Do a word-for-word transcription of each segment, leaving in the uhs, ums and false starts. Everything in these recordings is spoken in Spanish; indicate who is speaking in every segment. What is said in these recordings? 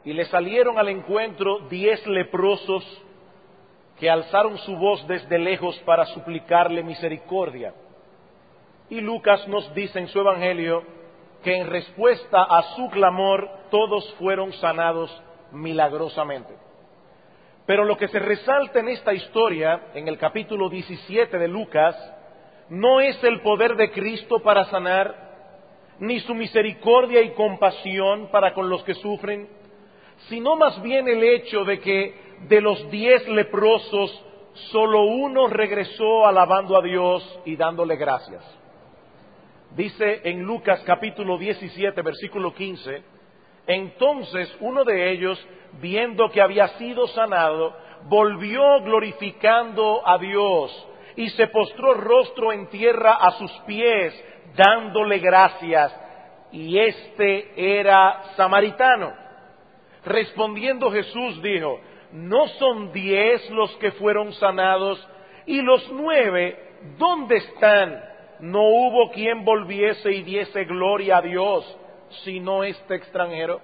Speaker 1: y le salieron al encuentro diez leprosos que alzaron su voz desde lejos para suplicarle misericordia. Y Lucas nos dice en su evangelio que en respuesta a su clamor todos fueron sanados milagrosamente. Pero lo que se resalta en esta historia, en el capítulo diecisiete de Lucas, no es el poder de Cristo para sanar, ni su misericordia y compasión para con los que sufren, sino más bien el hecho de que de los diez leprosos, solo uno regresó alabando a Dios y dándole gracias. Dice en Lucas capítulo diecisiete, versículo quince, entonces uno de ellos, viendo que había sido sanado, volvió glorificando a Dios y se postró rostro en tierra a sus pies, dándole gracias, y este era samaritano. Respondiendo Jesús dijo, ¿no son diez los que fueron sanados? ¿Y los nueve dónde están? No hubo quien volviese y diese gloria a Dios, sino este extranjero.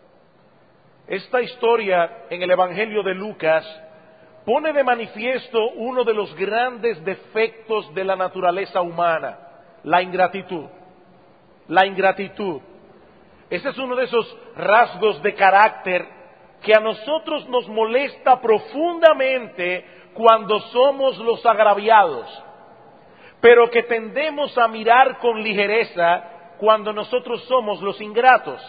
Speaker 1: Esta historia en el Evangelio de Lucas pone de manifiesto uno de los grandes defectos de la naturaleza humana, la ingratitud. La ingratitud. Ese es uno de esos rasgos de carácter que a nosotros nos molesta profundamente cuando somos los agraviados, pero que tendemos a mirar con ligereza cuando nosotros somos los ingratos.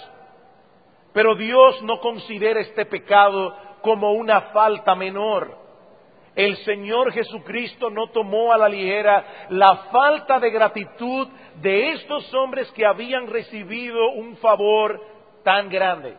Speaker 1: Pero Dios no considera este pecado como una falta menor. El Señor Jesucristo no tomó a la ligera la falta de gratitud de estos hombres que habían recibido un favor tan grande.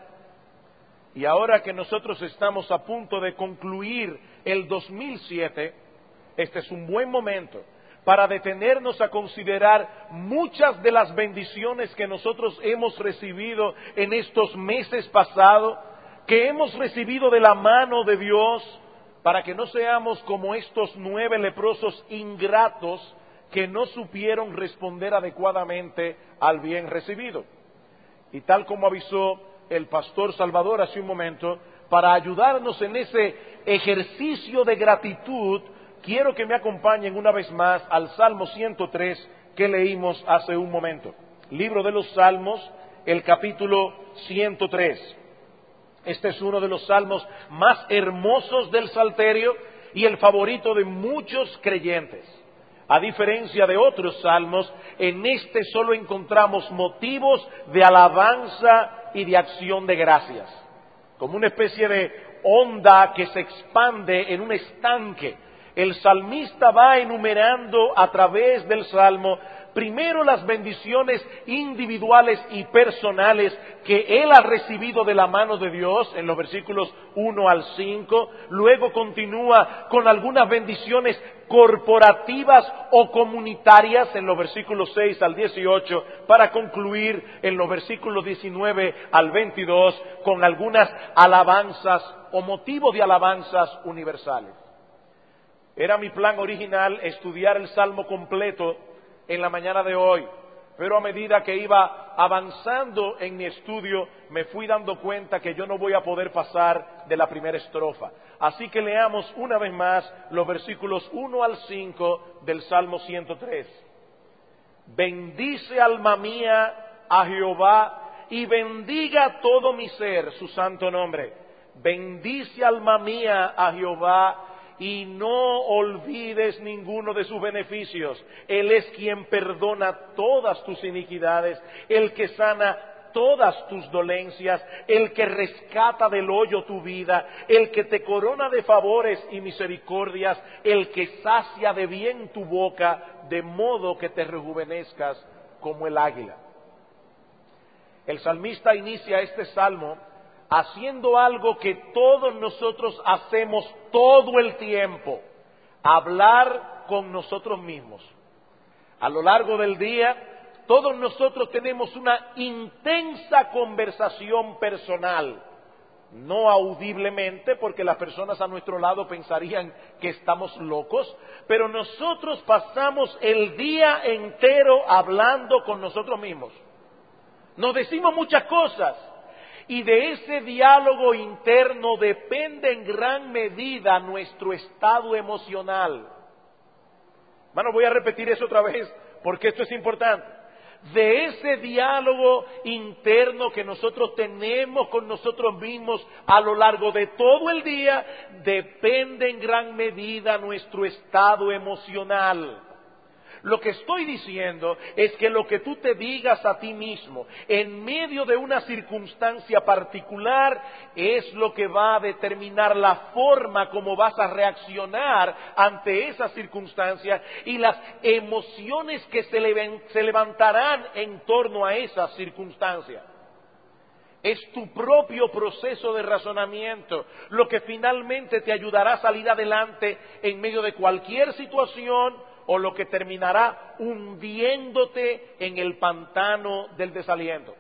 Speaker 1: Y ahora que nosotros estamos a punto de concluir el dos mil siete, este es un buen momento para detenernos a considerar muchas de las bendiciones que nosotros hemos recibido en estos meses pasados, que hemos recibido de la mano de Dios, para que no seamos como estos nueve leprosos ingratos que no supieron responder adecuadamente al bien recibido. Y tal como avisó el pastor Salvador hace un momento, para ayudarnos en ese ejercicio de gratitud, quiero que me acompañen una vez más al Salmo ciento tres que leímos hace un momento. Libro de los Salmos, el capítulo ciento tres. Este es uno de los salmos más hermosos del Salterio y el favorito de muchos creyentes. A diferencia de otros salmos, en este solo encontramos motivos de alabanza y de acción de gracias, como una especie de onda que se expande en un estanque. El salmista va enumerando a través del salmo primero las bendiciones individuales y personales que él ha recibido de la mano de Dios en los versículos uno al cinco, luego continúa con algunas bendiciones corporativas o comunitarias en los versículos seis al dieciocho, para concluir en los versículos diecinueve al veintidós con algunas alabanzas o motivos de alabanzas universales. Era mi plan original estudiar el Salmo completo en la mañana de hoy, pero a medida que iba avanzando en mi estudio, me fui dando cuenta que yo no voy a poder pasar de la primera estrofa. Así que leamos una vez más los versículos uno al cinco del Salmo ciento tres. Bendice alma mía a Jehová y bendiga todo mi ser su santo nombre. Bendice alma mía a Jehová y no olvides ninguno de sus beneficios. Él es quien perdona todas tus iniquidades, el que sana todas tus dolencias, el que rescata del hoyo tu vida, el que te corona de favores y misericordias, el que sacia de bien tu boca, de modo que te rejuvenezcas como el águila. El salmista inicia este salmo haciendo algo que todos nosotros hacemos todo el tiempo: hablar con nosotros mismos. A lo largo del día, todos nosotros tenemos una intensa conversación personal, no audiblemente, porque las personas a nuestro lado pensarían que estamos locos, pero nosotros pasamos el día entero hablando con nosotros mismos. Nos decimos muchas cosas. Y de ese diálogo interno depende en gran medida nuestro estado emocional. Bueno, voy a repetir eso otra vez porque esto es importante. De ese diálogo interno que nosotros tenemos con nosotros mismos a lo largo de todo el día, depende en gran medida nuestro estado emocional. Lo que estoy diciendo es que lo que tú te digas a ti mismo en medio de una circunstancia particular es lo que va a determinar la forma como vas a reaccionar ante esa circunstancia y las emociones que se, le, se levantarán en torno a esa circunstancia. Es tu propio proceso de razonamiento lo que finalmente te ayudará a salir adelante en medio de cualquier situación o lo que terminará hundiéndote en el pantano del desaliento.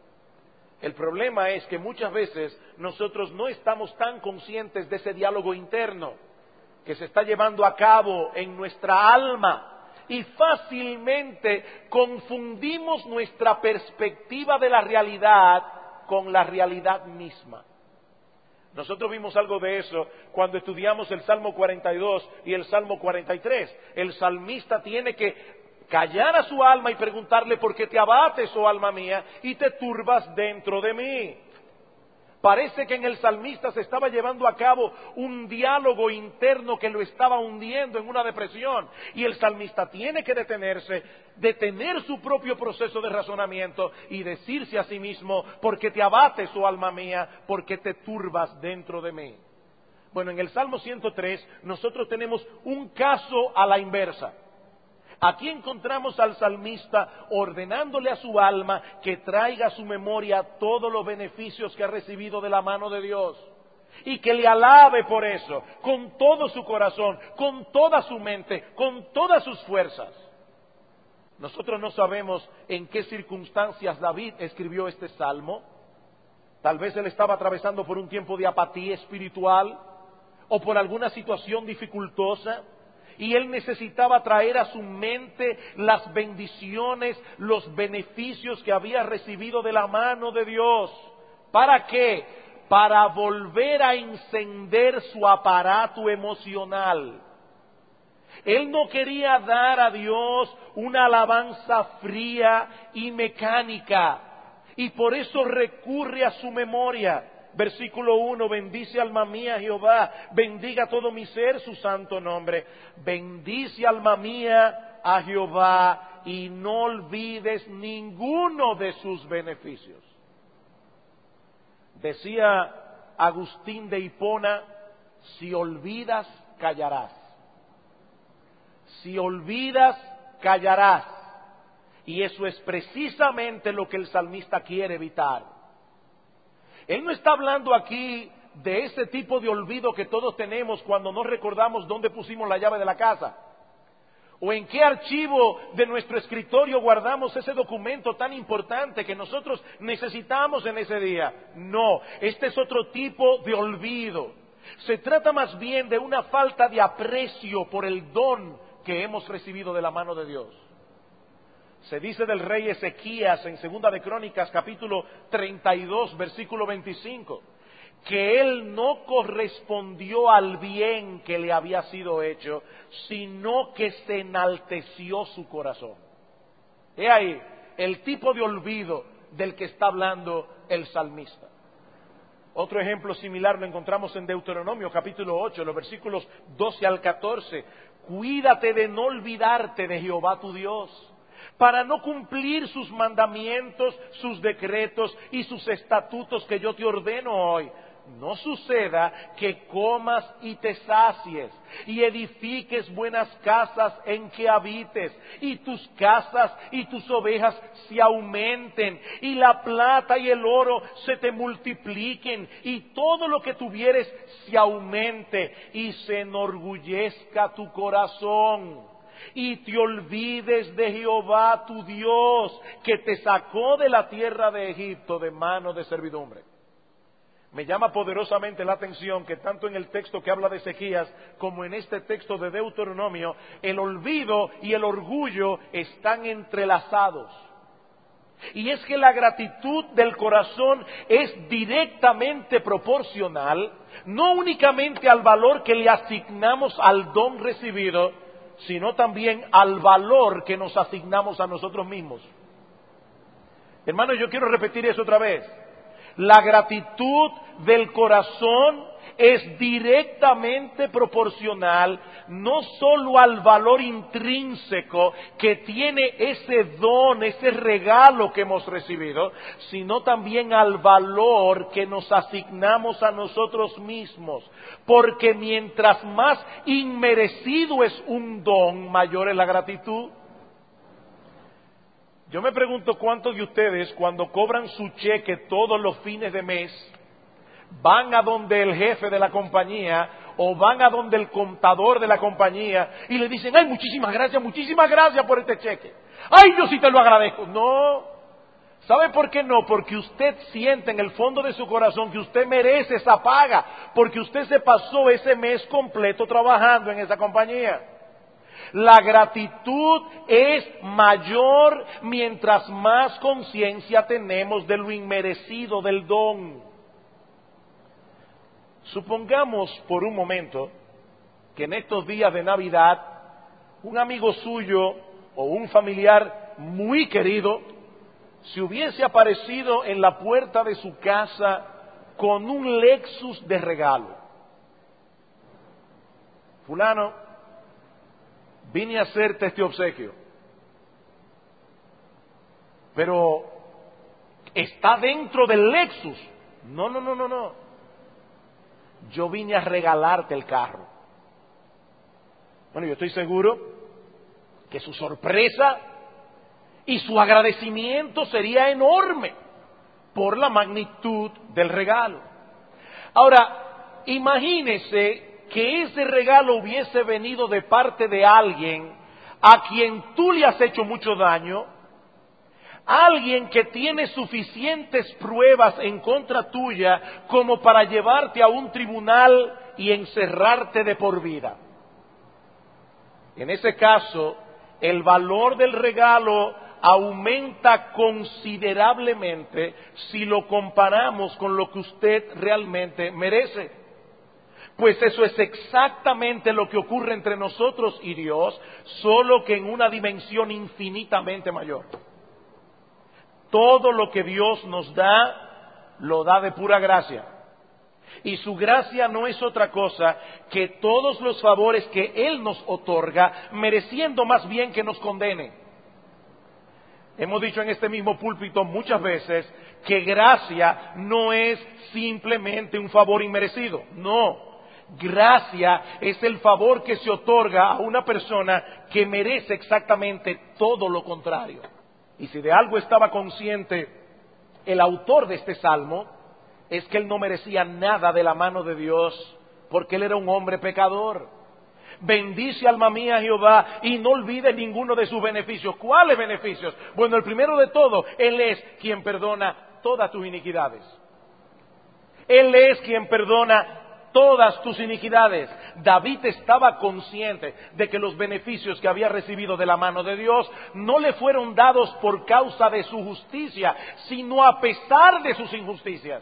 Speaker 1: El problema es que muchas veces nosotros no estamos tan conscientes de ese diálogo interno que se está llevando a cabo en nuestra alma y fácilmente confundimos nuestra perspectiva de la realidad con la realidad misma. Nosotros vimos algo de eso cuando estudiamos el Salmo cuarenta y dos y el Salmo cuarenta y tres. El salmista tiene que callar a su alma y preguntarle: ¿por qué te abates, oh alma mía, y te turbas dentro de mí? Parece que en el salmista se estaba llevando a cabo un diálogo interno que lo estaba hundiendo en una depresión. Y el salmista tiene que detenerse, detener su propio proceso de razonamiento y decirse a sí mismo: ¿por qué te abates, oh alma mía? ¿Por qué te turbas dentro de mí? Bueno, en el Salmo ciento tres nosotros tenemos un caso a la inversa. Aquí encontramos al salmista ordenándole a su alma que traiga a su memoria todos los beneficios que ha recibido de la mano de Dios y que le alabe por eso, con todo su corazón, con toda su mente, con todas sus fuerzas. Nosotros no sabemos en qué circunstancias David escribió este salmo. Tal vez él estaba atravesando por un tiempo de apatía espiritual o por alguna situación dificultosa. Y él necesitaba traer a su mente las bendiciones, los beneficios que había recibido de la mano de Dios. ¿Para qué? Para volver a encender su aparato emocional. Él no quería dar a Dios una alabanza fría y mecánica, y por eso recurre a su memoria. Versículo uno, bendice alma mía Jehová, bendiga todo mi ser su santo nombre. Bendice alma mía a Jehová y no olvides ninguno de sus beneficios. Decía Agustín de Hipona: si olvidas, callarás. Si olvidas, callarás. Y eso es precisamente lo que el salmista quiere evitar. Él no está hablando aquí de ese tipo de olvido que todos tenemos cuando no recordamos dónde pusimos la llave de la casa, o en qué archivo de nuestro escritorio guardamos ese documento tan importante que nosotros necesitamos en ese día. No, este es otro tipo de olvido. Se trata más bien de una falta de aprecio por el don que hemos recibido de la mano de Dios. Se dice del rey Ezequías en Segunda de Crónicas, capítulo treinta y dos, versículo veinticinco, que él no correspondió al bien que le había sido hecho, sino que se enalteció su corazón. He ahí el tipo de olvido del que está hablando el salmista. Otro ejemplo similar lo encontramos en Deuteronomio, capítulo ocho, los versículos doce al catorce. Cuídate de no olvidarte de Jehová tu Dios, para no cumplir sus mandamientos, sus decretos y sus estatutos que yo te ordeno hoy. No suceda que comas y te sacies, y edifiques buenas casas en que habites, y tus casas y tus ovejas se aumenten, y la plata y el oro se te multipliquen, y todo lo que tuvieres se aumente, y se enorgullezca tu corazón. Y te olvides de Jehová tu Dios, que te sacó de la tierra de Egipto de mano de servidumbre. Me llama poderosamente la atención que tanto en el texto que habla de Ezequías como en este texto de Deuteronomio, el olvido y el orgullo están entrelazados. Y es que la gratitud del corazón es directamente proporcional, no únicamente al valor que le asignamos al don recibido, sino también al valor que nos asignamos a nosotros mismos. Hermanos, yo quiero repetir eso otra vez. La gratitud del corazón es directamente proporcional no solo al valor intrínseco que tiene ese don, ese regalo que hemos recibido, sino también al valor que nos asignamos a nosotros mismos. Porque mientras más inmerecido es un don, mayor es la gratitud. Yo me pregunto cuántos de ustedes, cuando cobran su cheque todos los fines de mes, van a donde el jefe de la compañía o van a donde el contador de la compañía y le dicen, ay, muchísimas gracias, muchísimas gracias por este cheque. Ay, yo sí te lo agradezco. No. ¿Sabe por qué no? Porque usted siente en el fondo de su corazón que usted merece esa paga, porque usted se pasó ese mes completo trabajando en esa compañía. La gratitud es mayor mientras más conciencia tenemos de lo inmerecido del don. Supongamos por un momento que en estos días de Navidad un amigo suyo o un familiar muy querido se hubiese aparecido en la puerta de su casa con un Lexus de regalo. Fulano, vine a hacerte este obsequio, pero está dentro del Lexus. No, no, no, no, no. Yo vine a regalarte el carro. Bueno, yo estoy seguro que su sorpresa y su agradecimiento sería enorme por la magnitud del regalo. Ahora, imagínese que ese regalo hubiese venido de parte de alguien a quien tú le has hecho mucho daño, alguien que tiene suficientes pruebas en contra tuya como para llevarte a un tribunal y encerrarte de por vida. En ese caso, el valor del regalo aumenta considerablemente si lo comparamos con lo que usted realmente merece. Pues eso es exactamente lo que ocurre entre nosotros y Dios, solo que en una dimensión infinitamente mayor. Todo lo que Dios nos da, lo da de pura gracia. Y su gracia no es otra cosa que todos los favores que Él nos otorga, mereciendo más bien que nos condene. Hemos dicho en este mismo púlpito muchas veces que gracia no es simplemente un favor inmerecido. No, gracia es el favor que se otorga a una persona que merece exactamente todo lo contrario. Y si de algo estaba consciente el autor de este salmo, es que él no merecía nada de la mano de Dios, porque él era un hombre pecador. Bendice alma mía Jehová y no olvides ninguno de sus beneficios. ¿Cuáles beneficios? Bueno, el primero de todo, Él es quien perdona todas tus iniquidades. Él es quien perdona todas tus iniquidades. David estaba consciente de que los beneficios que había recibido de la mano de Dios no le fueron dados por causa de su justicia, sino a pesar de sus injusticias.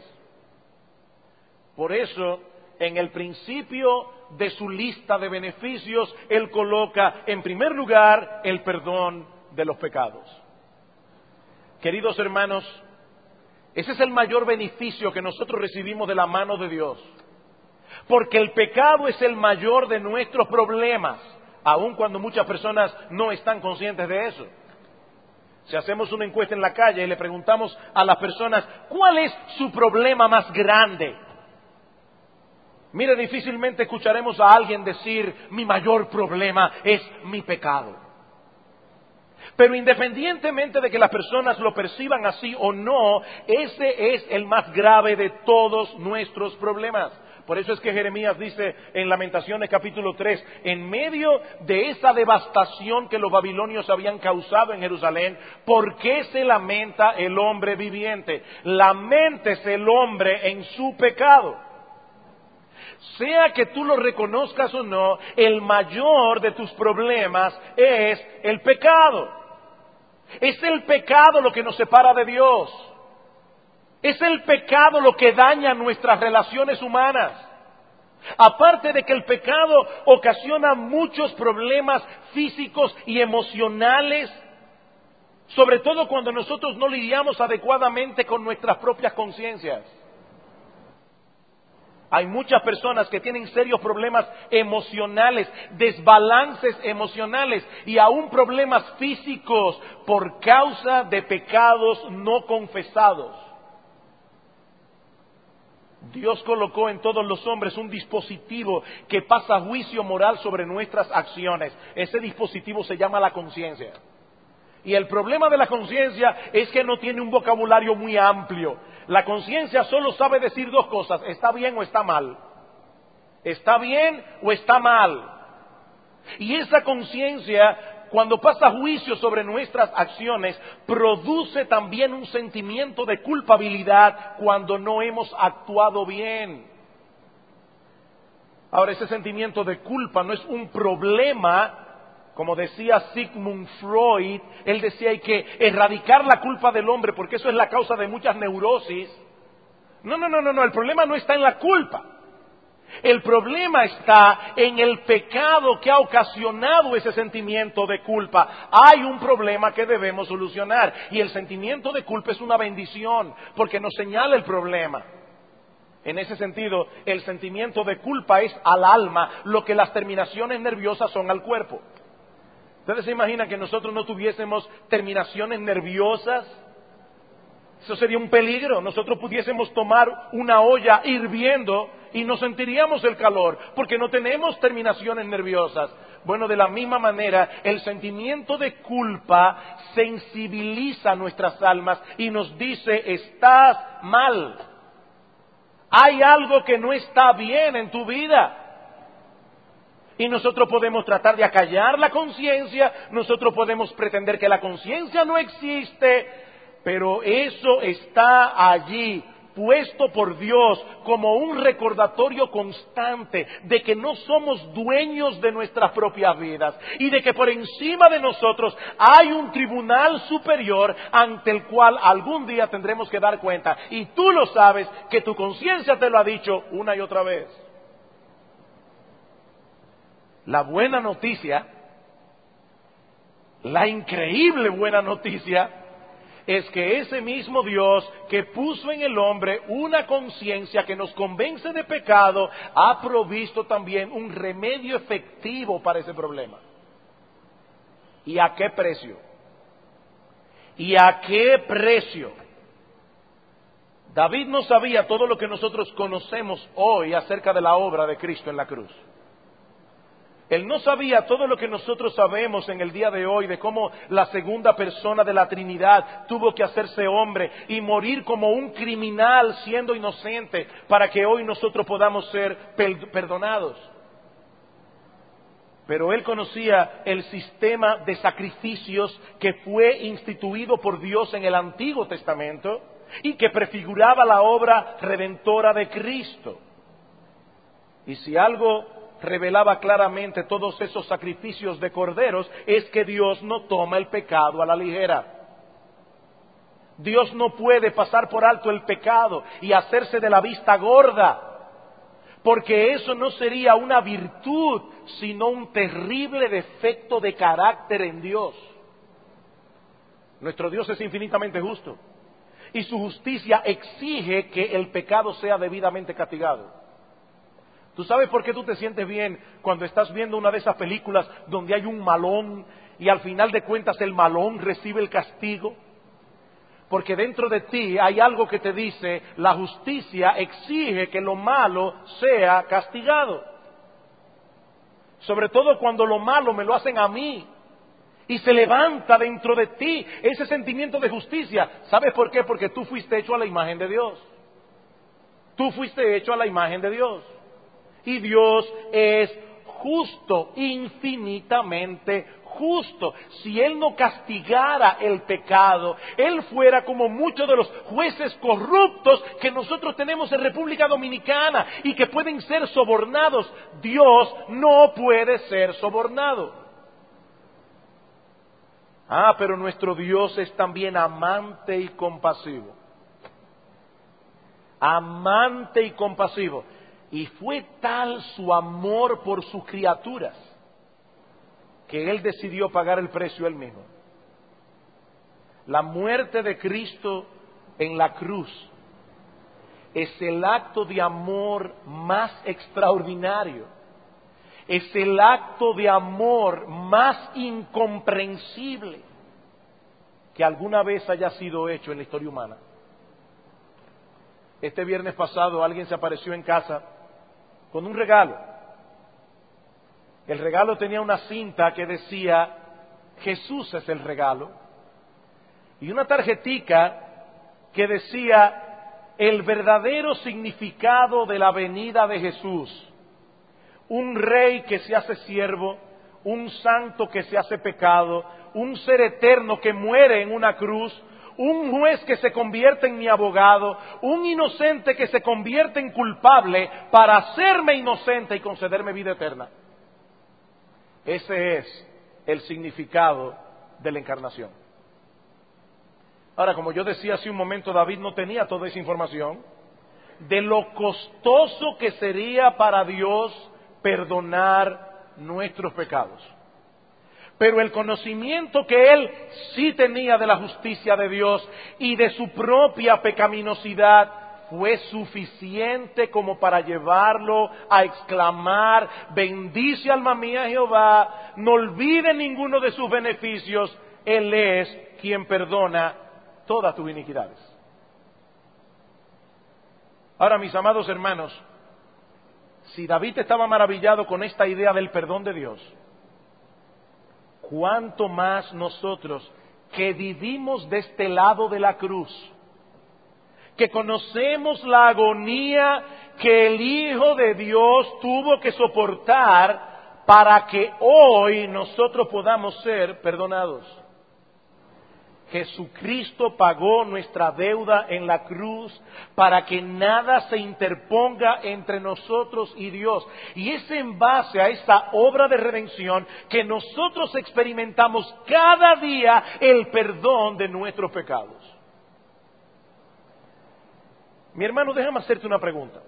Speaker 1: Por eso, en el principio de su lista de beneficios, Él coloca en primer lugar el perdón de los pecados. Queridos hermanos, ese es el mayor beneficio que nosotros recibimos de la mano de Dios. Porque el pecado es el mayor de nuestros problemas, aun cuando muchas personas no están conscientes de eso. Si hacemos una encuesta en la calle y le preguntamos a las personas, ¿cuál es su problema más grande? Mire, difícilmente escucharemos a alguien decir, mi mayor problema es mi pecado. Pero independientemente de que las personas lo perciban así o no, ese es el más grave de todos nuestros problemas. Por eso es que Jeremías dice en Lamentaciones capítulo tres, en medio de esa devastación que los babilonios habían causado en Jerusalén, ¿por qué se lamenta el hombre viviente? Laméntese el hombre en su pecado. Sea que tú lo reconozcas o no, el mayor de tus problemas es el pecado. Es el pecado lo que nos separa de Dios. Es el pecado lo que daña nuestras relaciones humanas. Aparte de que el pecado ocasiona muchos problemas físicos y emocionales, sobre todo cuando nosotros no lidiamos adecuadamente con nuestras propias conciencias. Hay muchas personas que tienen serios problemas emocionales, desbalances emocionales y aún problemas físicos por causa de pecados no confesados. Dios colocó en todos los hombres un dispositivo que pasa juicio moral sobre nuestras acciones. Ese dispositivo se llama la conciencia. Y el problema de la conciencia es que no tiene un vocabulario muy amplio. La conciencia solo sabe decir dos cosas: está bien o está mal. Está bien o está mal. Y esa conciencia, cuando pasa juicio sobre nuestras acciones, produce también un sentimiento de culpabilidad cuando no hemos actuado bien. Ahora, ese sentimiento de culpa no es un problema. Como decía Sigmund Freud, él decía hay que erradicar la culpa del hombre porque eso es la causa de muchas neurosis. No, no, no, no, no, el problema no está en la culpa. El problema está en el pecado que ha ocasionado ese sentimiento de culpa. Hay un problema que debemos solucionar y el sentimiento de culpa es una bendición porque nos señala el problema. En ese sentido, el sentimiento de culpa es al alma lo que las terminaciones nerviosas son al cuerpo. ¿Ustedes se imaginan que nosotros no tuviésemos terminaciones nerviosas? Eso sería un peligro. Nosotros pudiésemos tomar una olla hirviendo y no sentiríamos el calor, porque no tenemos terminaciones nerviosas. Bueno, de la misma manera, el sentimiento de culpa sensibiliza nuestras almas y nos dice: estás mal. Hay algo que no está bien en tu vida. Y nosotros podemos tratar de acallar la conciencia, nosotros podemos pretender que la conciencia no existe, pero eso está allí, puesto por Dios como un recordatorio constante de que no somos dueños de nuestras propias vidas y de que por encima de nosotros hay un tribunal superior ante el cual algún día tendremos que dar cuenta. Y tú lo sabes, que tu conciencia te lo ha dicho una y otra vez. La buena noticia, la increíble buena noticia, es que ese mismo Dios que puso en el hombre una conciencia que nos convence de pecado, ha provisto también un remedio efectivo para ese problema. ¿Y a qué precio? ¿Y a qué precio? David no sabía todo lo que nosotros conocemos hoy acerca de la obra de Cristo en la cruz. Él no sabía todo lo que nosotros sabemos en el día de hoy de cómo la segunda persona de la Trinidad tuvo que hacerse hombre y morir como un criminal siendo inocente para que hoy nosotros podamos ser perdonados. Pero él conocía el sistema de sacrificios que fue instituido por Dios en el Antiguo Testamento y que prefiguraba la obra redentora de Cristo. Y si algo revelaba claramente todos esos sacrificios de corderos, es que Dios no toma el pecado a la ligera. Dios no puede pasar por alto el pecado y hacerse de la vista gorda, porque eso no sería una virtud, sino un terrible defecto de carácter en Dios. Nuestro Dios es infinitamente justo y su justicia exige que el pecado sea debidamente castigado. ¿Tú sabes por qué tú te sientes bien cuando estás viendo una de esas películas donde hay un malón y al final de cuentas el malón recibe el castigo? Porque dentro de ti hay algo que te dice: la justicia exige que lo malo sea castigado. Sobre todo cuando lo malo me lo hacen a mí. Y se levanta dentro de ti ese sentimiento de justicia. ¿Sabes por qué? Porque tú fuiste hecho a la imagen de Dios. Tú fuiste hecho a la imagen de Dios. Y Dios es justo, infinitamente justo. Si Él no castigara el pecado, Él fuera como muchos de los jueces corruptos que nosotros tenemos en República Dominicana y que pueden ser sobornados. Dios no puede ser sobornado. Ah, pero nuestro Dios es también amante y compasivo. Amante y compasivo. Y fue tal su amor por sus criaturas que Él decidió pagar el precio Él mismo. La muerte de Cristo en la cruz es el acto de amor más extraordinario. Es el acto de amor más incomprensible que alguna vez haya sido hecho en la historia humana. Este viernes pasado alguien se apareció en casa con un regalo. El regalo tenía una cinta que decía, Jesús es el regalo, y una tarjetica que decía, el verdadero significado de la venida de Jesús. Un rey que se hace siervo, un santo que se hace pecado, un ser eterno que muere en una cruz, un juez que se convierte en mi abogado, un inocente que se convierte en culpable para hacerme inocente y concederme vida eterna. Ese es el significado de la encarnación. Ahora, como yo decía hace un momento, David no tenía toda esa información de lo costoso que sería para Dios perdonar nuestros pecados. Pero el conocimiento que él sí tenía de la justicia de Dios y de su propia pecaminosidad fue suficiente como para llevarlo a exclamar, bendice alma mía Jehová, no olvide ninguno de sus beneficios, Él es quien perdona todas tus iniquidades. Ahora, mis amados hermanos, si David estaba maravillado con esta idea del perdón de Dios, ¿cuánto más nosotros que vivimos de este lado de la cruz, que conocemos la agonía que el Hijo de Dios tuvo que soportar para que hoy nosotros podamos ser perdonados? Jesucristo pagó nuestra deuda en la cruz para que nada se interponga entre nosotros y Dios. Y es en base a esa obra de redención que nosotros experimentamos cada día el perdón de nuestros pecados. Mi hermano, déjame hacerte una pregunta.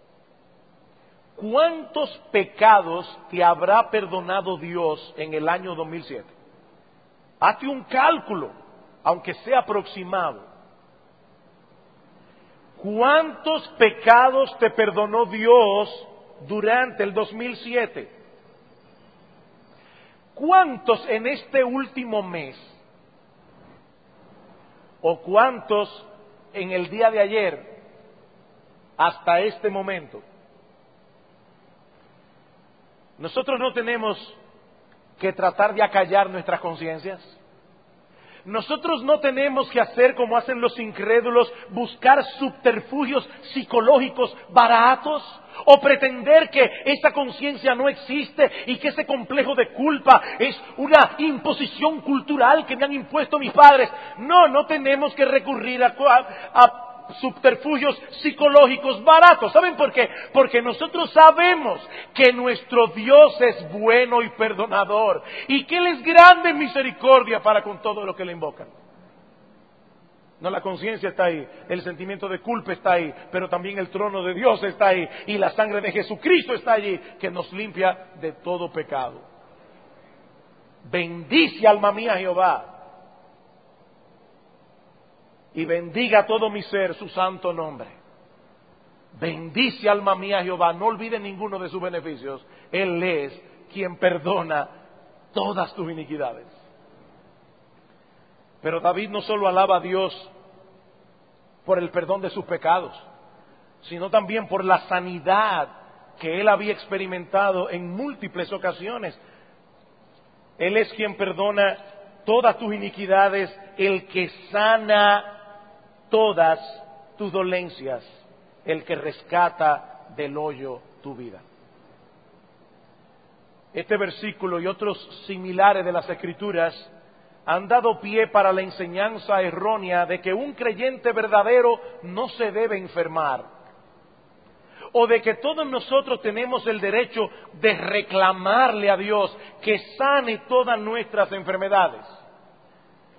Speaker 1: ¿Cuántos pecados te habrá perdonado Dios en el año dos mil siete? Hazte un cálculo, aunque sea aproximado. ¿Cuántos pecados te perdonó Dios durante el dos mil siete? ¿Cuántos en este último mes? ¿O cuántos en el día de ayer hasta este momento? Nosotros no tenemos que tratar de acallar nuestras conciencias. Nosotros no tenemos que hacer como hacen los incrédulos, buscar subterfugios psicológicos baratos o pretender que esa conciencia no existe y que ese complejo de culpa es una imposición cultural que me han impuesto mis padres. No, no tenemos que recurrir a, a subterfugios psicológicos baratos. ¿Saben por qué? Porque nosotros sabemos que nuestro Dios es bueno y perdonador y que Él es grande en misericordia para con todo lo que le invocan. No, la conciencia está ahí, el sentimiento de culpa está ahí, pero también el trono de Dios está ahí y la sangre de Jesucristo está allí que nos limpia de todo pecado. Bendice alma mía Jehová. Y bendiga todo mi ser su santo nombre. Bendice alma mía Jehová, no olvide ninguno de sus beneficios. Él es quien perdona todas tus iniquidades. Pero David no solo alaba a Dios por el perdón de sus pecados, sino también por la sanidad que él había experimentado en múltiples ocasiones. Él es quien perdona todas tus iniquidades, el que sana todas tus dolencias, el que rescata del hoyo tu vida. Este versículo y otros similares de las Escrituras han dado pie para la enseñanza errónea de que un creyente verdadero no se debe enfermar, o de que todos nosotros tenemos el derecho de reclamarle a Dios que sane todas nuestras enfermedades.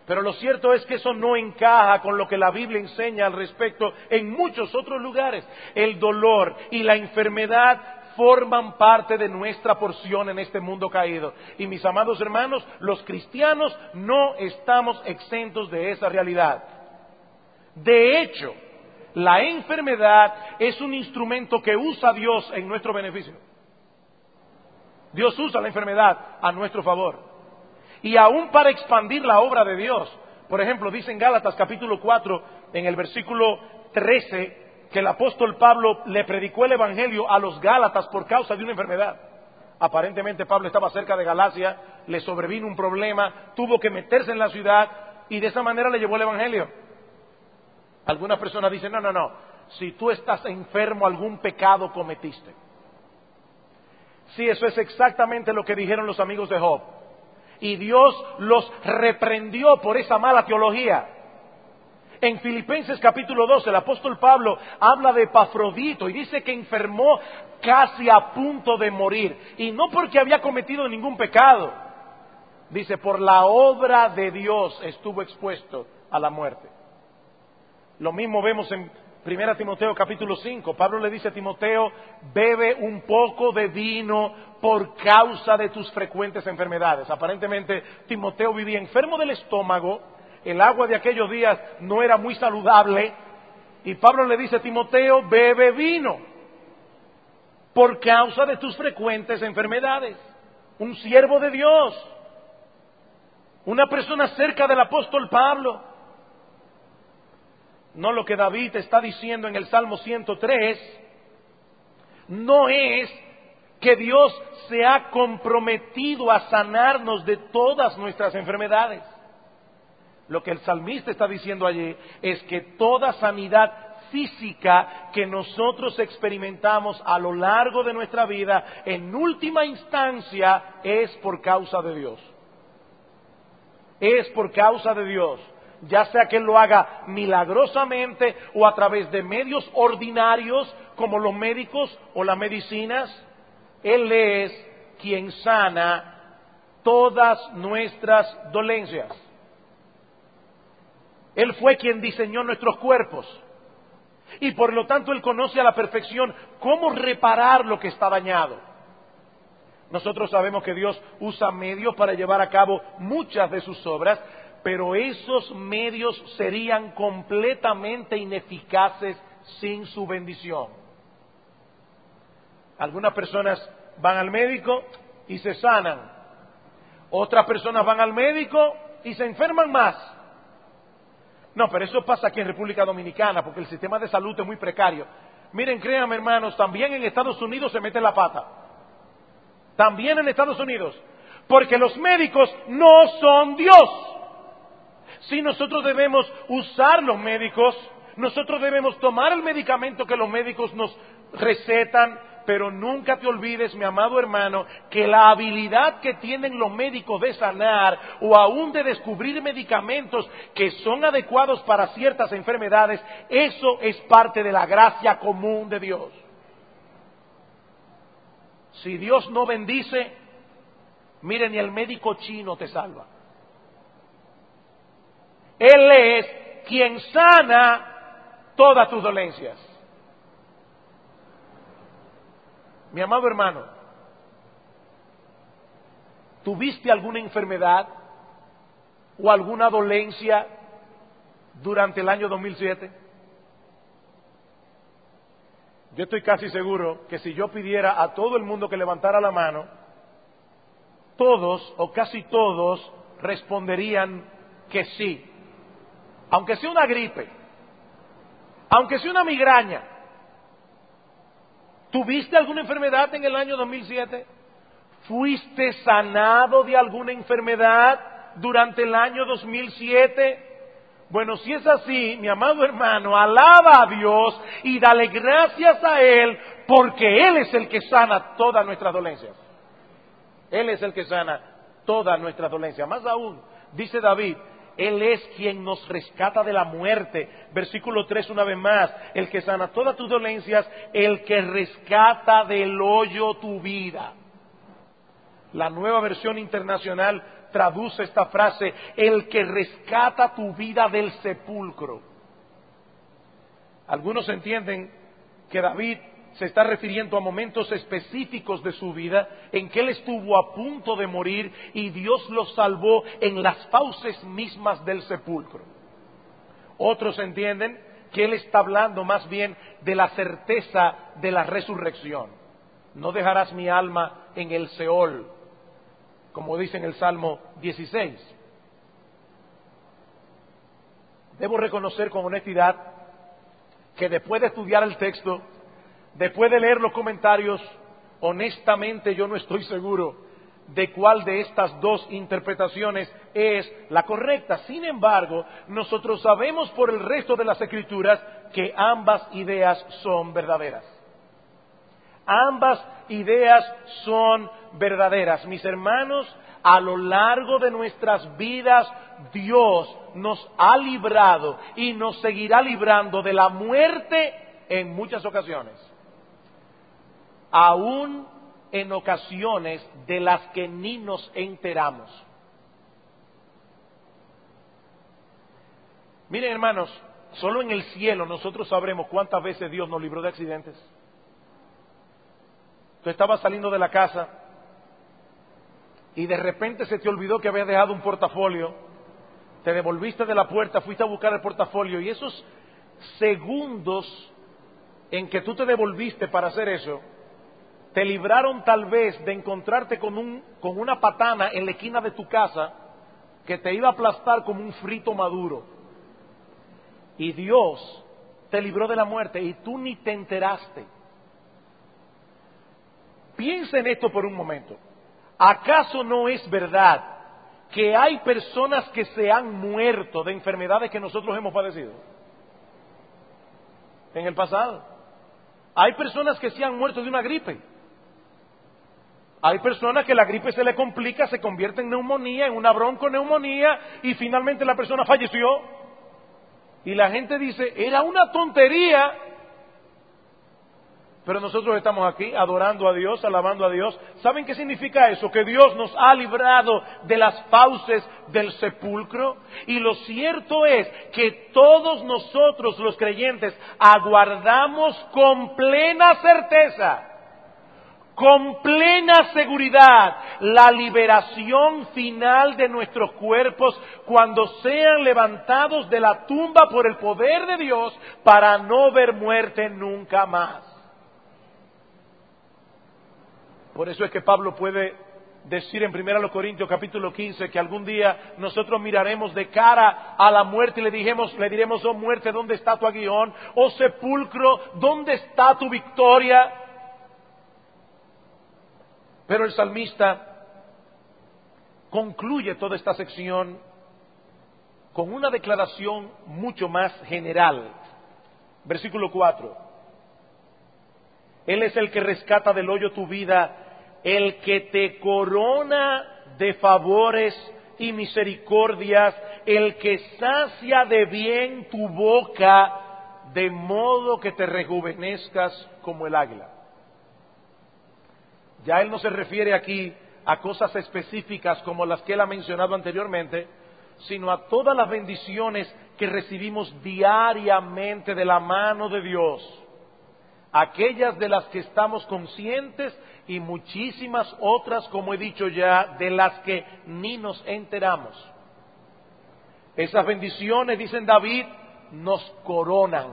Speaker 1: Pero lo cierto es que eso no encaja con lo que la Biblia enseña al respecto en muchos otros lugares. El dolor y la enfermedad forman parte de nuestra porción en este mundo caído. Y mis amados hermanos, los cristianos no estamos exentos de esa realidad. De hecho, la enfermedad es un instrumento que usa Dios en nuestro beneficio. Dios usa la enfermedad a nuestro favor. Y aún para expandir la obra de Dios. Por ejemplo, dice en Gálatas capítulo cuatro, en el versículo trece, que el apóstol Pablo le predicó el evangelio a los Gálatas por causa de una enfermedad. Aparentemente Pablo estaba cerca de Galacia, le sobrevino un problema, tuvo que meterse en la ciudad y de esa manera le llevó el evangelio. Algunas personas dicen, no, no, no, si tú estás enfermo, algún pecado cometiste. Sí, eso es exactamente lo que dijeron los amigos de Job. Y Dios los reprendió por esa mala teología. En Filipenses capítulo doce, el apóstol Pablo habla de Epafrodito y dice que enfermó casi a punto de morir. Y no porque había cometido ningún pecado. Dice, por la obra de Dios estuvo expuesto a la muerte. Lo mismo vemos en primera Timoteo capítulo cinco. Pablo le dice a Timoteo, bebe un poco de vino por causa de tus frecuentes enfermedades. Aparentemente Timoteo vivía enfermo del estómago, el agua de aquellos días no era muy saludable, y Pablo le dice a Timoteo, bebe vino por causa de tus frecuentes enfermedades. Un siervo de Dios, una persona cerca del apóstol Pablo. No lo que David está diciendo en el Salmo ciento tres, no es que Dios se ha comprometido a sanarnos de todas nuestras enfermedades. Lo que el salmista está diciendo allí es que toda sanidad física que nosotros experimentamos a lo largo de nuestra vida, en última instancia, es por causa de Dios. Es por causa de Dios. Ya sea que Él lo haga milagrosamente o a través de medios ordinarios como los médicos o las medicinas, Él es quien sana todas nuestras dolencias. Él fue quien diseñó nuestros cuerpos y por lo tanto Él conoce a la perfección cómo reparar lo que está dañado. Nosotros sabemos que Dios usa medios para llevar a cabo muchas de sus obras, pero esos medios serían completamente ineficaces sin su bendición. Algunas personas van al médico y se sanan. Otras personas van al médico y se enferman más. No, pero eso pasa aquí en República Dominicana, porque el sistema de salud es muy precario. Miren, créanme hermanos, también en Estados Unidos se mete la pata. También en Estados Unidos. Porque los médicos no son Dios. Si nosotros debemos usar los médicos, nosotros debemos tomar el medicamento que los médicos nos recetan, pero nunca te olvides, mi amado hermano, que la habilidad que tienen los médicos de sanar o aún de descubrir medicamentos que son adecuados para ciertas enfermedades, eso es parte de la gracia común de Dios. Si Dios no bendice, mire, ni el médico chino te salva. Él es quien sana todas tus dolencias. Mi amado hermano, ¿tuviste alguna enfermedad o alguna dolencia durante el año dos mil siete? Yo estoy casi seguro que si yo pidiera a todo el mundo que levantara la mano, todos o casi todos responderían que sí. Aunque sea una gripe, aunque sea una migraña. ¿Tuviste alguna enfermedad en el año dos mil siete? ¿Fuiste sanado de alguna enfermedad durante el año dos mil siete? Bueno, si es así, mi amado hermano, alaba a Dios y dale gracias a Él, porque Él es el que sana todas nuestras dolencias. Él es el que sana todas nuestras dolencias. Más aún, dice David, Él es quien nos rescata de la muerte. Versículo tres una vez más, el que sana todas tus dolencias, el que rescata del hoyo tu vida. La Nueva Versión Internacional traduce esta frase, el que rescata tu vida del sepulcro. Algunos entienden que David se está refiriendo a momentos específicos de su vida en que él estuvo a punto de morir y Dios lo salvó en las fauces mismas del sepulcro. Otros entienden que él está hablando más bien de la certeza de la resurrección. No dejarás mi alma en el Seol, como dice en el Salmo dieciséis. Debo reconocer con honestidad que después de estudiar el texto, después de leer los comentarios, honestamente yo no estoy seguro de cuál de estas dos interpretaciones es la correcta. Sin embargo, nosotros sabemos por el resto de las Escrituras que ambas ideas son verdaderas. Ambas ideas son verdaderas. Mis hermanos, a lo largo de nuestras vidas, Dios nos ha librado y nos seguirá librando de la muerte en muchas ocasiones. Aún en ocasiones de las que ni nos enteramos. Miren, hermanos, solo en el cielo nosotros sabremos cuántas veces Dios nos libró de accidentes. Tú estabas saliendo de la casa y de repente se te olvidó que habías dejado un portafolio, te devolviste de la puerta, fuiste a buscar el portafolio y esos segundos en que tú te devolviste para hacer eso, te libraron tal vez de encontrarte con, un, con una patana en la esquina de tu casa que te iba a aplastar como un frito maduro. Y Dios te libró de la muerte y tú ni te enteraste. Piensa en esto por un momento. ¿Acaso no es verdad que hay personas que se han muerto de enfermedades que nosotros hemos padecido en el pasado? Hay personas que se han muerto de una gripe. Hay personas que la gripe se le complica, se convierte en neumonía, en una bronconeumonía y finalmente la persona falleció. Y la gente dice, era una tontería. Pero nosotros estamos aquí adorando a Dios, alabando a Dios. ¿Saben qué significa eso? Que Dios nos ha librado de las fauces del sepulcro. Y lo cierto es que todos nosotros los creyentes aguardamos con plena certeza, con plena seguridad, la liberación final de nuestros cuerpos cuando sean levantados de la tumba por el poder de Dios para no ver muerte nunca más. Por eso es que Pablo puede decir en primera Corintios capítulo quince que algún día nosotros miraremos de cara a la muerte y le dijemos, le diremos, oh muerte, ¿dónde está tu aguijón? Oh sepulcro, ¿dónde está tu victoria? Pero el salmista concluye toda esta sección con una declaración mucho más general. Versículo cuatro. Él es el que rescata del hoyo tu vida, el que te corona de favores y misericordias, el que sacia de bien tu boca, de modo que te rejuvenezcas como el águila. Ya él no se refiere aquí a cosas específicas como las que él ha mencionado anteriormente, sino a todas las bendiciones que recibimos diariamente de la mano de Dios. Aquellas de las que estamos conscientes y muchísimas otras, como he dicho ya, de las que ni nos enteramos. Esas bendiciones, dicen David, nos coronan.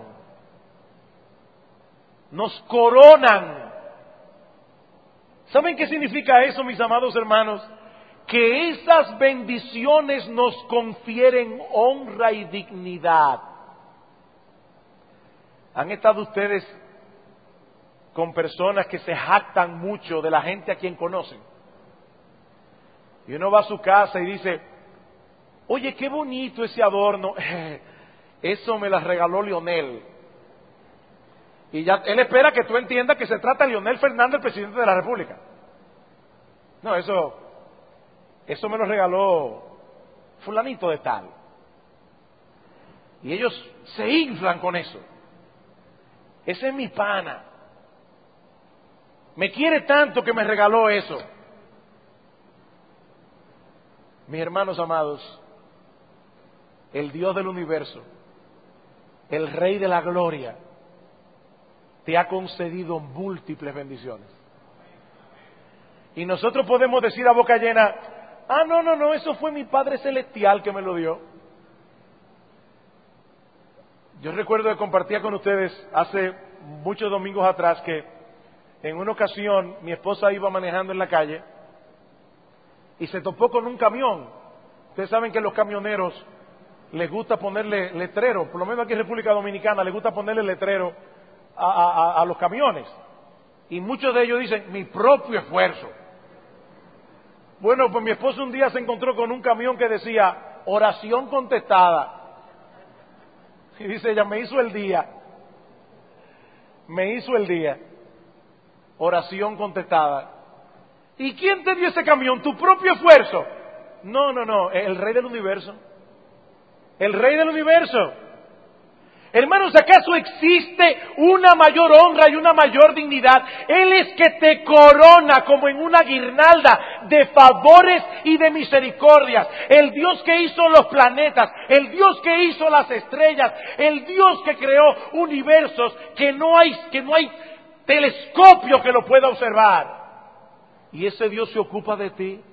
Speaker 1: Nos coronan. ¿Saben qué significa eso, mis amados hermanos? Que esas bendiciones nos confieren honra y dignidad. ¿Han estado ustedes con personas que se jactan mucho de la gente a quien conocen? Y uno va a su casa y dice, oye, qué bonito ese adorno, eso me la regaló Lionel. Y ya él espera que tú entiendas que se trata de Leonel Fernández, el presidente de la República. No, eso, eso me lo regaló fulanito de tal. Y ellos se inflan con eso. Ese es mi pana. Me quiere tanto que me regaló eso. Mis hermanos amados, el Dios del universo, el Rey de la gloria, te ha concedido múltiples bendiciones. Y nosotros podemos decir a boca llena, ah, no, no, no, eso fue mi Padre Celestial que me lo dio. Yo recuerdo que compartía con ustedes hace muchos domingos atrás que en una ocasión mi esposa iba manejando en la calle y se topó con un camión. Ustedes saben que los camioneros les gusta ponerle letrero, por lo menos aquí en República Dominicana les gusta ponerle letrero a, a, a los camiones. Y muchos de ellos dicen, mi propio esfuerzo. Bueno, pues mi esposo un día se encontró con un camión que decía, oración contestada. Y dice ella, me hizo el día. Me hizo el día. Oración contestada. ¿Y quién te dio ese camión? ¿Tu propio esfuerzo? No, no, no, el Rey del universo. El Rey del universo. Hermanos, ¿acaso existe una mayor honra y una mayor dignidad? Él es que te corona como en una guirnalda de favores y de misericordias. El Dios que hizo los planetas, el Dios que hizo las estrellas, el Dios que creó universos que no hay, que no hay telescopio que lo pueda observar. Y ese Dios se ocupa de ti.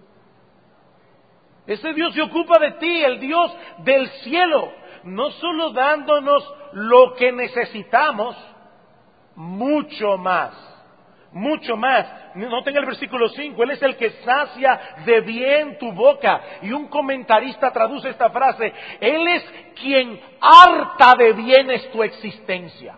Speaker 1: Ese Dios se ocupa de ti, el Dios del cielo. No solo dándonos lo que necesitamos, mucho más, mucho más. Noten el versículo cinco, Él es el que sacia de bien tu boca. Y un comentarista traduce esta frase, Él es quien harta de bienes tu existencia.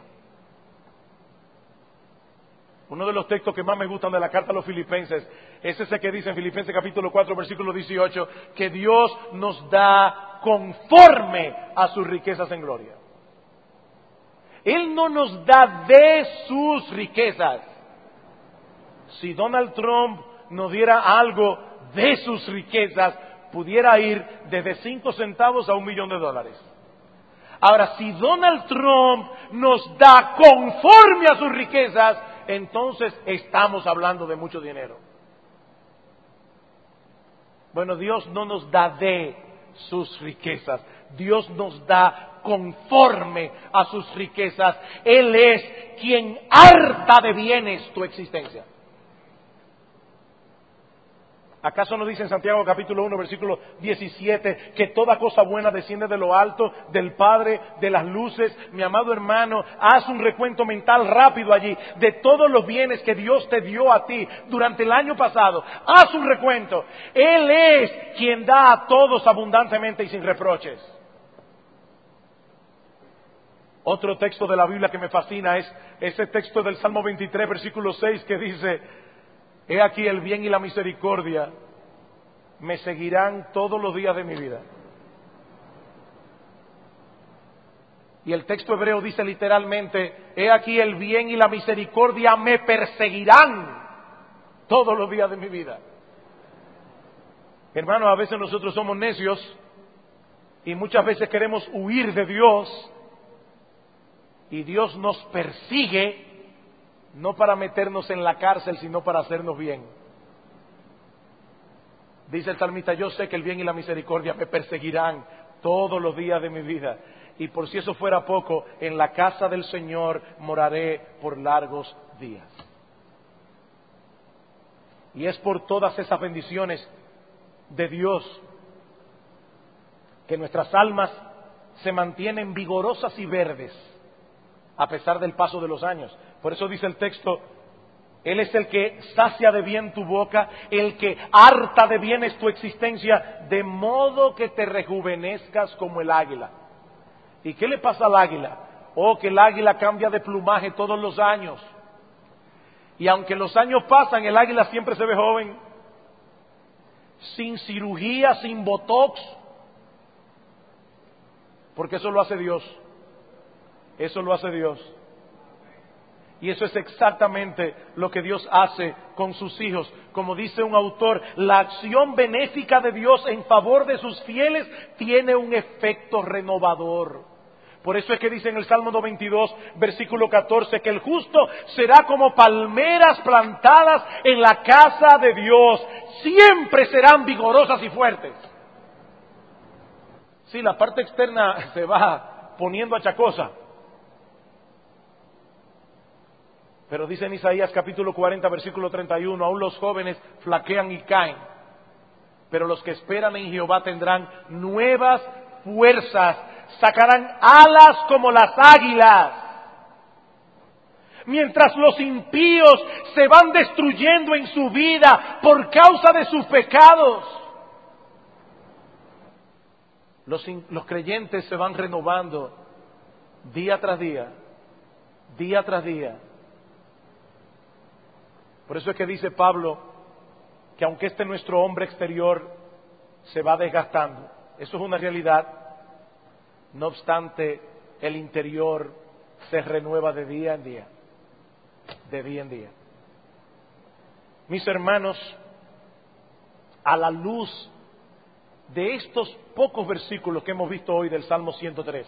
Speaker 1: Uno de los textos que más me gustan de la carta a los filipenses es ese que dice en Filipenses capítulo cuatro, versículo dieciocho, que Dios nos da conforme a sus riquezas en gloria. Él no nos da de sus riquezas. Si Donald Trump nos diera algo de sus riquezas, pudiera ir desde cinco centavos a un millón de dólares. Ahora, si Donald Trump nos da conforme a sus riquezas, entonces estamos hablando de mucho dinero. Bueno, Dios no nos da de sus riquezas, Dios nos da conforme a sus riquezas. Él es quien harta de bienes tu existencia. ¿Acaso no dice en Santiago capítulo uno, versículo diecisiete, que toda cosa buena desciende de lo alto, del Padre de las luces? Mi amado hermano, haz un recuento mental rápido allí de todos los bienes que Dios te dio a ti durante el año pasado. Haz un recuento. Él es quien da a todos abundantemente y sin reproches. Otro texto de la Biblia que me fascina es ese texto del Salmo veintitrés, versículo seis, que dice, he aquí el bien y la misericordia me seguirán todos los días de mi vida. Y el texto hebreo dice literalmente, he aquí el bien y la misericordia me perseguirán todos los días de mi vida. Hermanos, a veces nosotros somos necios y muchas veces queremos huir de Dios y Dios nos persigue no para meternos en la cárcel, sino para hacernos bien. Dice el salmista, yo sé que el bien y la misericordia me perseguirán todos los días de mi vida. Y por si eso fuera poco, en la casa del Señor moraré por largos días. Y es por todas esas bendiciones de Dios que nuestras almas se mantienen vigorosas y verdes a pesar del paso de los años. Por eso dice el texto, Él es el que sacia de bien tu boca, el que harta de bienes tu existencia, de modo que te rejuvenezcas como el águila. ¿Y qué le pasa al águila? Oh, que el águila cambia de plumaje todos los años. Y aunque los años pasan, el águila siempre se ve joven. Sin cirugía, sin botox. Porque eso lo hace Dios. Eso lo hace Dios. Y eso es exactamente lo que Dios hace con sus hijos. Como dice un autor, la acción benéfica de Dios en favor de sus fieles tiene un efecto renovador. Por eso es que dice en el Salmo noventa y dos, versículo catorce, que el justo será como palmeras plantadas en la casa de Dios. Siempre serán vigorosas y fuertes. Sí, la parte externa se va poniendo achacosa. Pero dice en Isaías capítulo cuarenta, versículo treinta y uno, aún los jóvenes flaquean y caen, pero los que esperan en Jehová tendrán nuevas fuerzas, sacarán alas como las águilas. Mientras los impíos se van destruyendo en su vida por causa de sus pecados, los, los creyentes se van renovando día tras día, día tras día. Por eso es que dice Pablo que aunque este nuestro hombre exterior se va desgastando, eso es una realidad, no obstante el interior se renueva de día en día, de día en día. Mis hermanos, a la luz de estos pocos versículos que hemos visto hoy del Salmo ciento tres,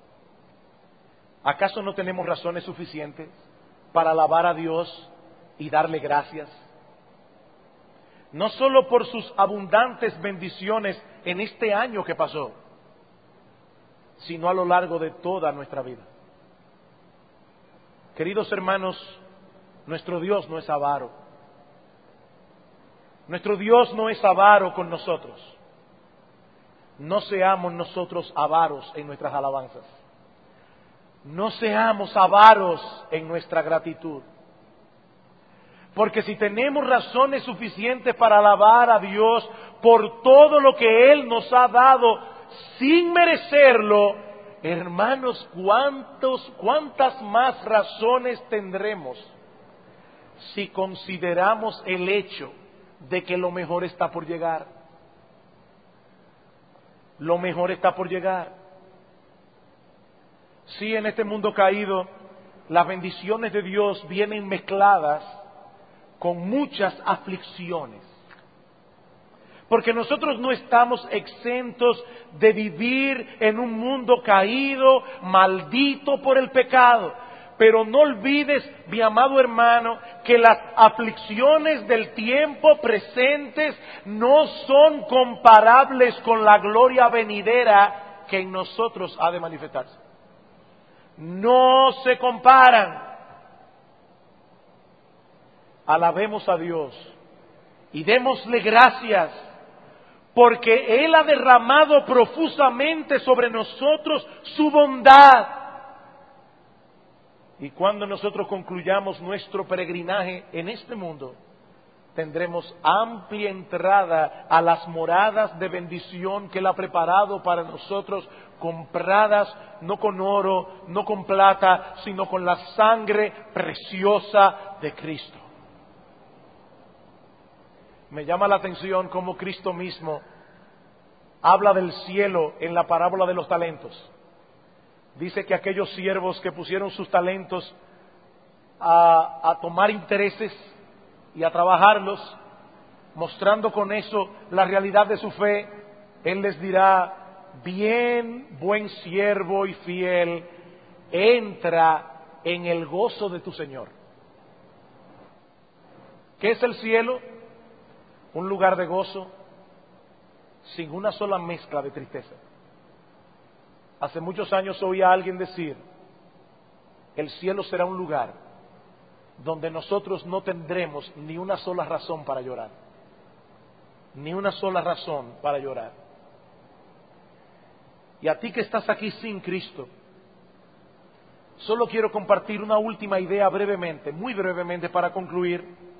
Speaker 1: ¿acaso no tenemos razones suficientes para alabar a Dios y darle gracias? No solo por sus abundantes bendiciones en este año que pasó, sino a lo largo de toda nuestra vida. Queridos hermanos, nuestro Dios no es avaro. Nuestro Dios no es avaro con nosotros. No seamos nosotros avaros en nuestras alabanzas. No seamos avaros en nuestra gratitud. Porque si tenemos razones suficientes para alabar a Dios por todo lo que Él nos ha dado sin merecerlo, hermanos, ¿cuántos, cuántas más razones tendremos si consideramos el hecho de que lo mejor está por llegar? Lo mejor está por llegar. Sí, en este mundo caído, las bendiciones de Dios vienen mezcladas con muchas aflicciones. Porque nosotros no estamos exentos de vivir en un mundo caído, maldito por el pecado. Pero no olvides, mi amado hermano, que las aflicciones del tiempo presentes no son comparables con la gloria venidera que en nosotros ha de manifestarse. No se comparan. Alabemos a Dios y démosle gracias porque Él ha derramado profusamente sobre nosotros su bondad. Y cuando nosotros concluyamos nuestro peregrinaje en este mundo, tendremos amplia entrada a las moradas de bendición que Él ha preparado para nosotros, compradas no con oro, no con plata, sino con la sangre preciosa de Cristo. Me llama la atención cómo Cristo mismo habla del cielo en la parábola de los talentos. Dice que aquellos siervos que pusieron sus talentos a, a tomar intereses y a trabajarlos, mostrando con eso la realidad de su fe, Él les dirá: bien, buen siervo y fiel, entra en el gozo de tu Señor. ¿Qué es el cielo? Un lugar de gozo sin una sola mezcla de tristeza. Hace muchos años oí a alguien decir: el cielo será un lugar donde nosotros no tendremos ni una sola razón para llorar. Ni una sola razón para llorar. Y a ti que estás aquí sin Cristo, solo quiero compartir una última idea brevemente, muy brevemente para concluir.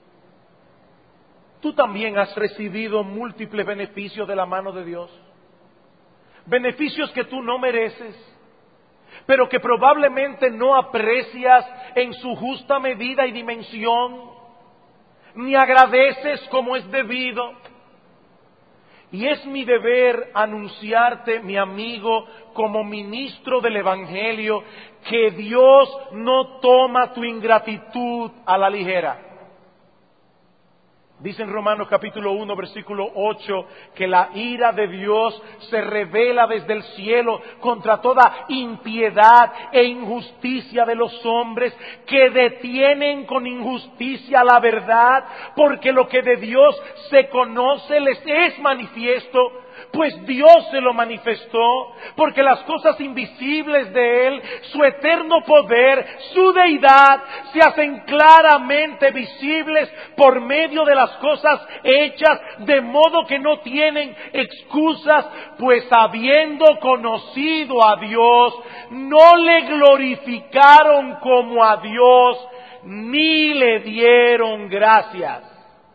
Speaker 1: Tú también has recibido múltiples beneficios de la mano de Dios. Beneficios que tú no mereces, pero que probablemente no aprecias en su justa medida y dimensión, ni agradeces como es debido. Y es mi deber anunciarte, mi amigo, como ministro del Evangelio, que Dios no toma tu ingratitud a la ligera. Dice en Romanos capítulo uno, versículo ocho, que la ira de Dios se revela desde el cielo contra toda impiedad e injusticia de los hombres que detienen con injusticia la verdad, porque lo que de Dios se conoce les es manifiesto, pues Dios se lo manifestó, porque las cosas invisibles de Él, su eterno poder, su deidad, se hacen claramente visibles por medio de las cosas hechas, de modo que no tienen excusas, pues habiendo conocido a Dios, no le glorificaron como a Dios, ni le dieron gracias.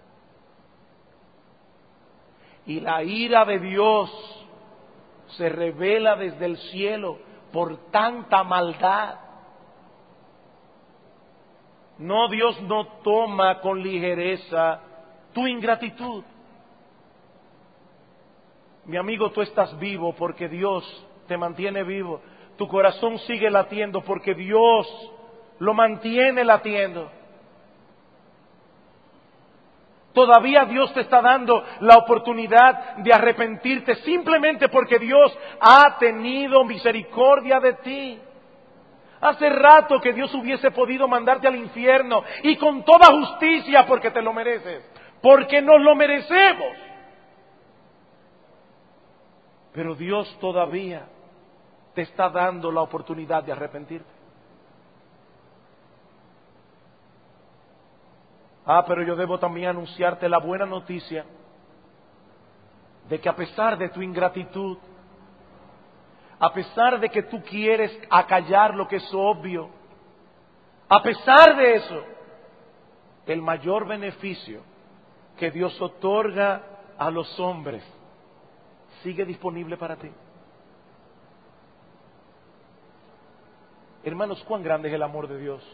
Speaker 1: Y la ira de Dios se revela desde el cielo por tanta maldad. No, Dios no toma con ligereza tu ingratitud. Mi amigo, tú estás vivo porque Dios te mantiene vivo. Tu corazón sigue latiendo porque Dios lo mantiene latiendo. Todavía Dios te está dando la oportunidad de arrepentirte simplemente porque Dios ha tenido misericordia de ti. Hace rato que Dios hubiese podido mandarte al infierno y con toda justicia porque te lo mereces, porque nos lo merecemos. Pero Dios todavía te está dando la oportunidad de arrepentirte. Ah, pero yo debo también anunciarte la buena noticia de que a pesar de tu ingratitud, a pesar de que tú quieres acallar lo que es obvio, a pesar de eso, el mayor beneficio que Dios otorga a los hombres sigue disponible para ti. Hermanos, cuán grande es el amor de Dios.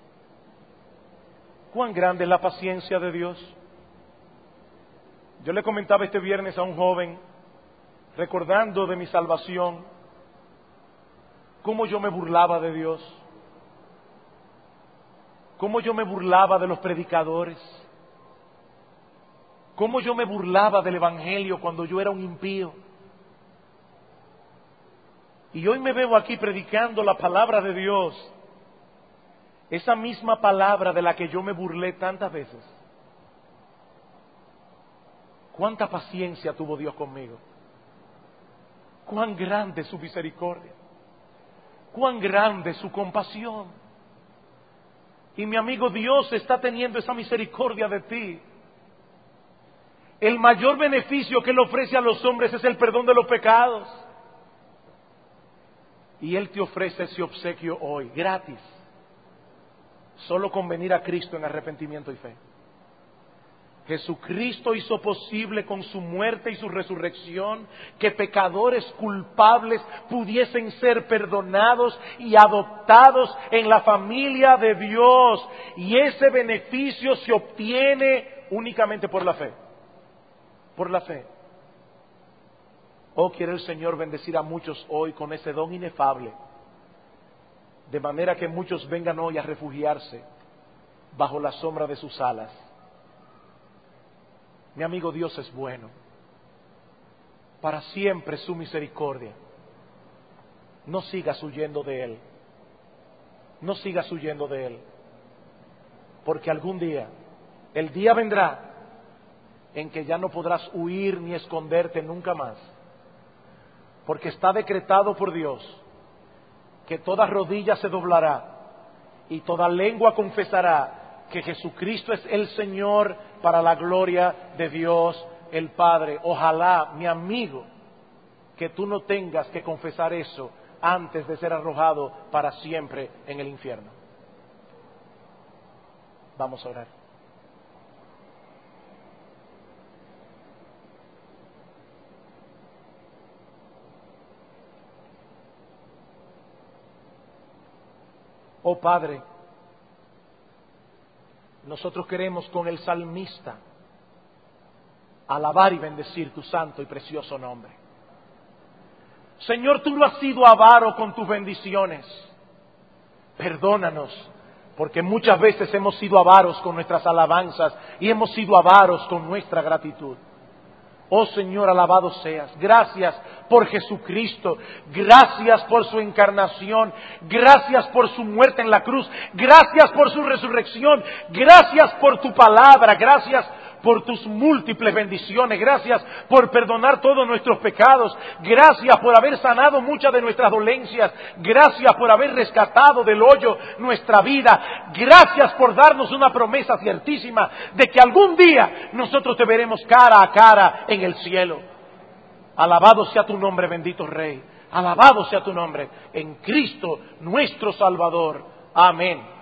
Speaker 1: Cuán grande es la paciencia de Dios. Yo le comentaba este viernes a un joven, recordando de mi salvación, cómo yo me burlaba de Dios, cómo yo me burlaba de los predicadores, cómo yo me burlaba del Evangelio cuando yo era un impío. Y hoy me veo aquí predicando la palabra de Dios, esa misma palabra de la que yo me burlé tantas veces. Cuánta paciencia tuvo Dios conmigo. Cuán grande es su misericordia. Cuán grande es su compasión. Y mi amigo, Dios está teniendo esa misericordia de ti. El mayor beneficio que Él ofrece a los hombres es el perdón de los pecados. Y Él te ofrece ese obsequio hoy, gratis. Solo con venir a Cristo en arrepentimiento y fe. Jesucristo hizo posible con su muerte y su resurrección que pecadores culpables pudiesen ser perdonados y adoptados en la familia de Dios. Y ese beneficio se obtiene únicamente por la fe. Por la fe. Oh, quiere el Señor bendecir a muchos hoy con ese don inefable, de manera que muchos vengan hoy a refugiarse bajo la sombra de sus alas. Mi amigo, Dios es bueno. Para siempre su misericordia. No sigas huyendo de Él. No sigas huyendo de Él. Porque algún día, el día vendrá en que ya no podrás huir ni esconderte nunca más. Porque está decretado por Dios que toda rodilla se doblará y toda lengua confesará que Jesucristo es el Señor, para la gloria de Dios el Padre. Ojalá, mi amigo, que tú no tengas que confesar eso antes de ser arrojado para siempre en el infierno. Vamos a orar. Oh Padre, nosotros queremos con el salmista alabar y bendecir tu santo y precioso nombre. Señor, tú no has sido avaro con tus bendiciones. Perdónanos Porque muchas veces hemos sido avaros con nuestras alabanzas y hemos sido avaros con nuestra gratitud. Oh Señor, alabado seas. Gracias por Jesucristo. Gracias por su encarnación. Gracias por su muerte en la cruz. Gracias por su resurrección. Gracias por tu palabra. Gracias por tus múltiples bendiciones. Gracias por perdonar todos nuestros pecados. Gracias por haber sanado muchas de nuestras dolencias. Gracias por haber rescatado del hoyo nuestra vida. Gracias por darnos una promesa ciertísima de que algún día nosotros te veremos cara a cara en el cielo. Alabado sea tu nombre, bendito Rey. Alabado sea tu nombre en Cristo nuestro Salvador. Amén.